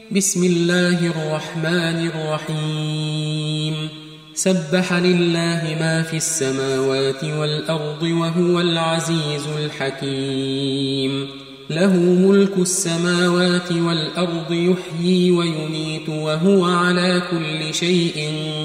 بسم الله الرحمن الرحيم سبح لله ما في السماوات والأرض وهو العزيز الحكيم له ملك السماوات والأرض يحيي ويميت وهو على كل شيء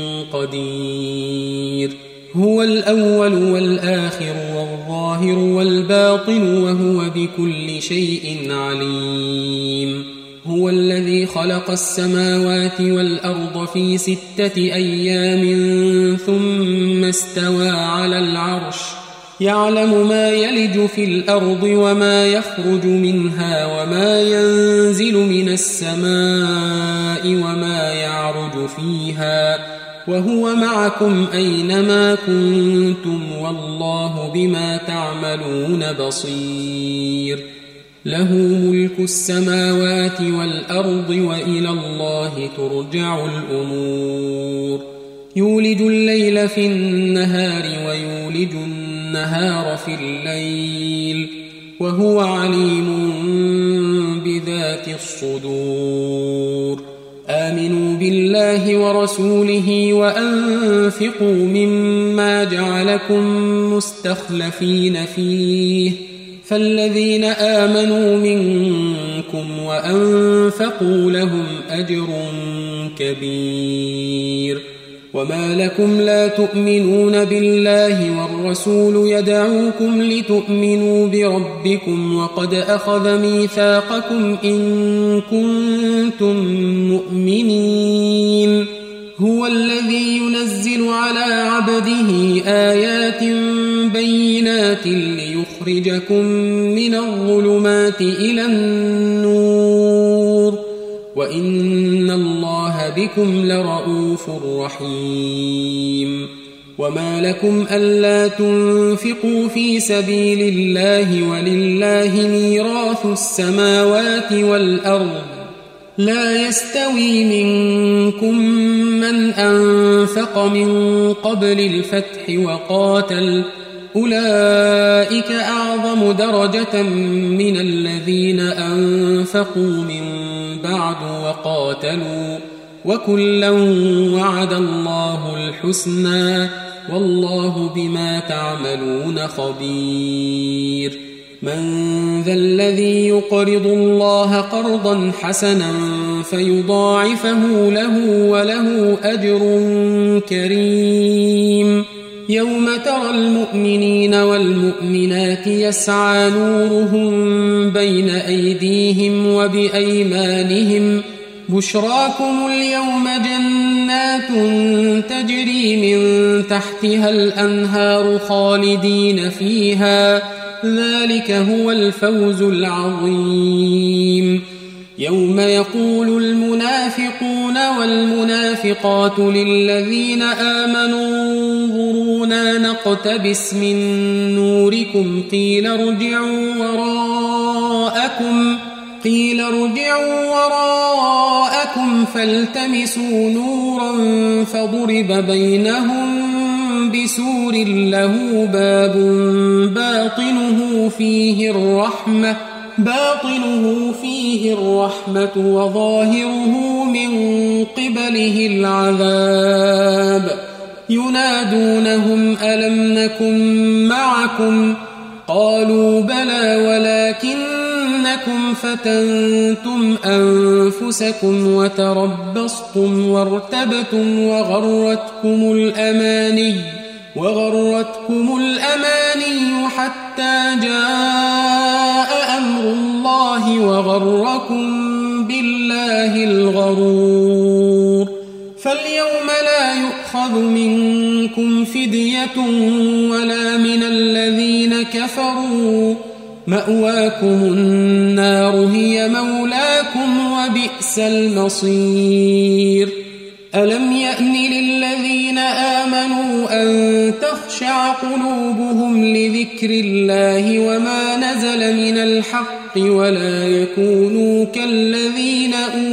قدير هو الأول والآخر والظاهر والباطن وهو بكل شيء عليم هو الذي خلق السماوات والأرض في 6 أيام ثم استوى على العرش يعلم ما يلج في الأرض وما يخرج منها وما ينزل من السماء وما يعرج فيها وهو معكم أينما كنتم والله بما تعملون بصير له ملك السماوات والأرض وإلى الله ترجع الأمور يولج الليل في النهار ويولج النهار في الليل وهو عليم بذات الصدور آمنوا بالله ورسوله وأنفقوا مما جعلكم مستخلفين فيه فالذين آمنوا منكم وأنفقوا لهم أجر كبير وما لكم لا تؤمنون بالله والرسول يدعوكم لتؤمنوا بربكم وقد أخذ ميثاقكم إن كنتم مؤمنين هو الذي ينزل على عبده آيات بينات ليخرجكم من الظلمات إلى النور وإن الله بكم لرؤوف رحيم وما لكم ألا تنفقوا في سبيل الله ولله ميراث السماوات والأرض لا يستوي منكم من أنفق من قبل الفتح وقاتل أولئك أعظم درجة من الذين أنفقوا من بعد وقاتلوا وكلا وعد الله الحسنى والله بما تعملون خبير من ذا الذي يقرض الله قرضا حسنا فيضاعفه له وله أجر كريم يوم ترى المؤمنين والمؤمنات يسعى نورهم بين أيديهم وبأيمانهم بشراكم اليوم جنات تجري من تحتها الأنهار خالدين فيها ذلك هو الفوز العظيم يوم يقول المنافقون والمنافقات للذين آمنوا انظرونا نقتبس من نوركم قيل ارجعوا وراءكم فالتمسوا نورا فضرب بينهم بسور له باب باطنه فيه الرحمة وظاهره من قبله العذاب ينادونهم ألم نكن معكم قالوا بلى ولكنكم فتنتم أنفسكم وتربصتم وارتبتم وغرتكم الأماني حتى جاء أمر الله وغركم بالله الغرور فاليوم لا يؤخذ منكم فدية ولا من الذين كفروا مأواكم النار هي مولاكم وبئس المصير ألم يأن للذين آمنوا أن تخشع قلوبهم لذكر الله وما نزل من الحق ولا يكونوا كالذين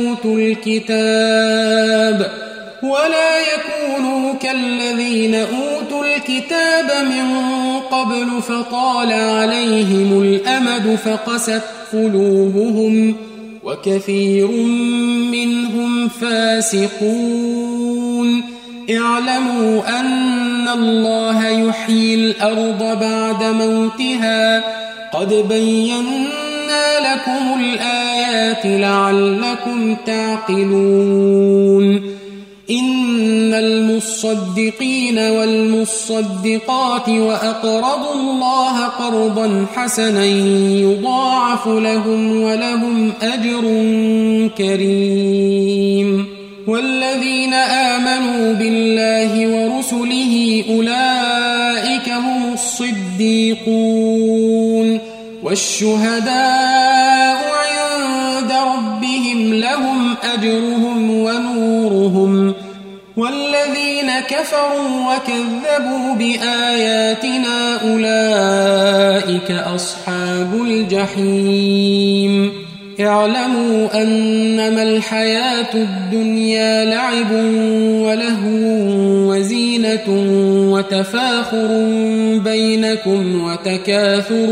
أوتوا الكتاب من قبل فطال عليهم الأمد فقست قلوبهم وكثير فاسقون اعلموا أن الله يحيي الأرض بعد موتها قد بينا لكم الآيات لعلكم تعقلون إن المصدقين والمصدقات وأقرضوا الله قرضا حسنا يضاعف لهم ولهم أجر كريم والذين آمنوا بالله ورسله أولئك هم الصديقون والشهداء عند ربهم لهم أجرهم ونورهم والذين كفروا وكذبوا بآياتنا أولئك أصحاب الجحيم اعلموا أنما الحياة الدنيا لعب ولهو وزينة وتفاخر بينكم وتكاثر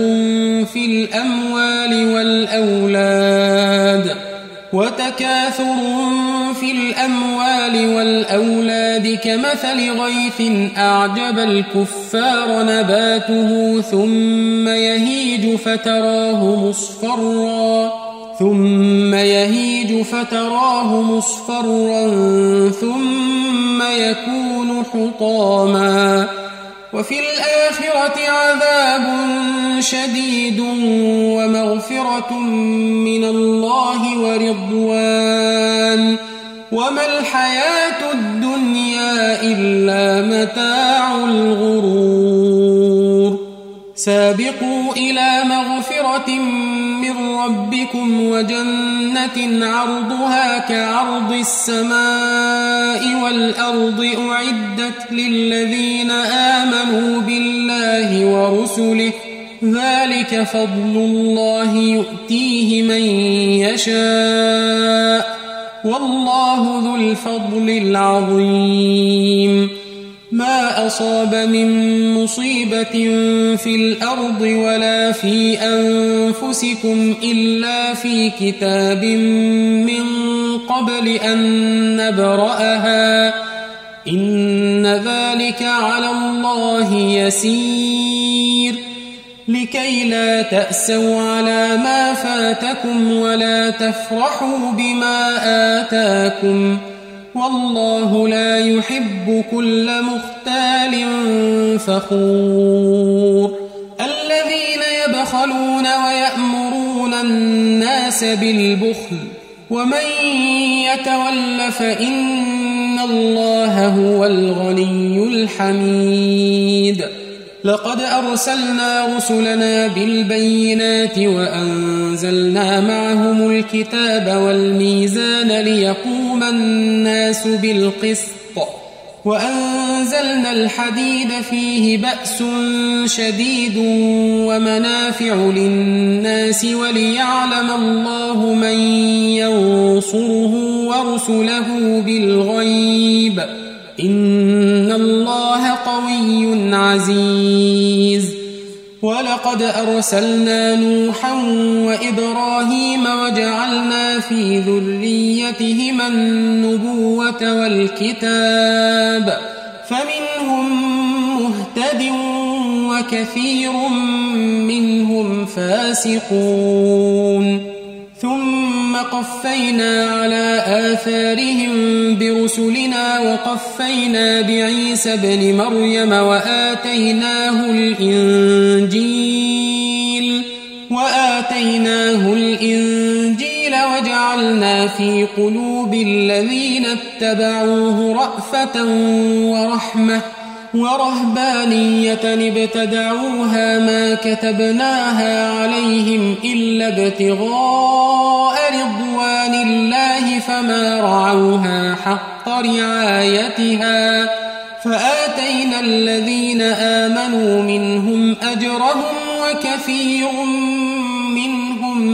في الأموال والأولاد كمثل غيث أعجب الكفار نباته ثم يهيج فتراه مصفرا ثم يكون حطاما وفي الآخرة عذاب شديد ومغفرة من الله ورضوان وما الحياة الدنيا إلا متاع الغرور سابقوا إلى مغفرة من ربكم وجنة عرضها كعرض السماء والأرض أعدت للذين آمنوا بالله ورسله ذلك فضل الله يؤتيه من يشاء والله ذو الفضل العظيم ما أصاب من مصيبة في الأرض ولا في أنفسكم إلا في كتاب من قبل أن نبرأها إن ذلك على الله يسير لكي لا تأسوا على ما فاتكم ولا تفرحوا بما آتاكم والله لا يحب كل مختال فخور الذين يبخلون ويأمرون الناس بالبخل ومن يتول فإن الله هو الغني الحميد لقد أرسلنا رسلنا بالبينات وأنزلنا معهم الكتاب والميزان ليقوم الناس بالقسط وأنزلنا الحديد فيه بأس شديد ومنافع للناس وليعلم الله من ينصره ورسله بالغيب إن الله قوي عزيز ولقد أرسلنا نوحا وإبراهيم وجعلنا في ذريتهما النبوة والكتاب فمنهم مهتد وكثير منهم فاسقون ثم قفينا على آثارهم برسلنا وقفينا بعيسى ابن مريم وآتيناه الإنجيل وجعلنا في قلوب الذين اتبعوه رأفة ورحمة ورهبانية ابتدعوها ما كتبناها عليهم إلا ابتغاء رضوان الله فما رعوها حق رعايتها فآتينا الذين آمنوا منهم أجرهم وكثير منهم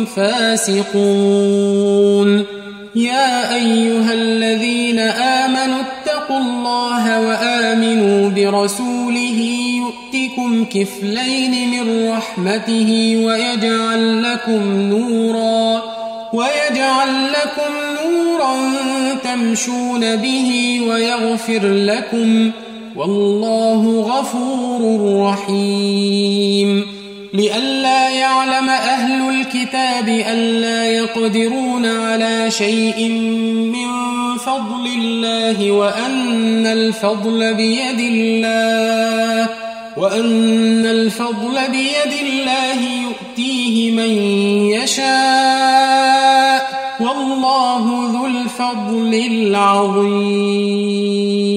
فاسقون يا أيها الذين آمنوا اتقوا الله وآمنوا برسوله يؤتكم كفلين من رحمته ويجعل لكم نورا تمشون به ويغفر لكم، والله غفور رحيم. لئلا يعلم أهل الكتاب ألا يقدرون على شيء من فضل الله وأن الفضل بيد الله يؤتيه من يشاء، والله ذو الفضل العظيم.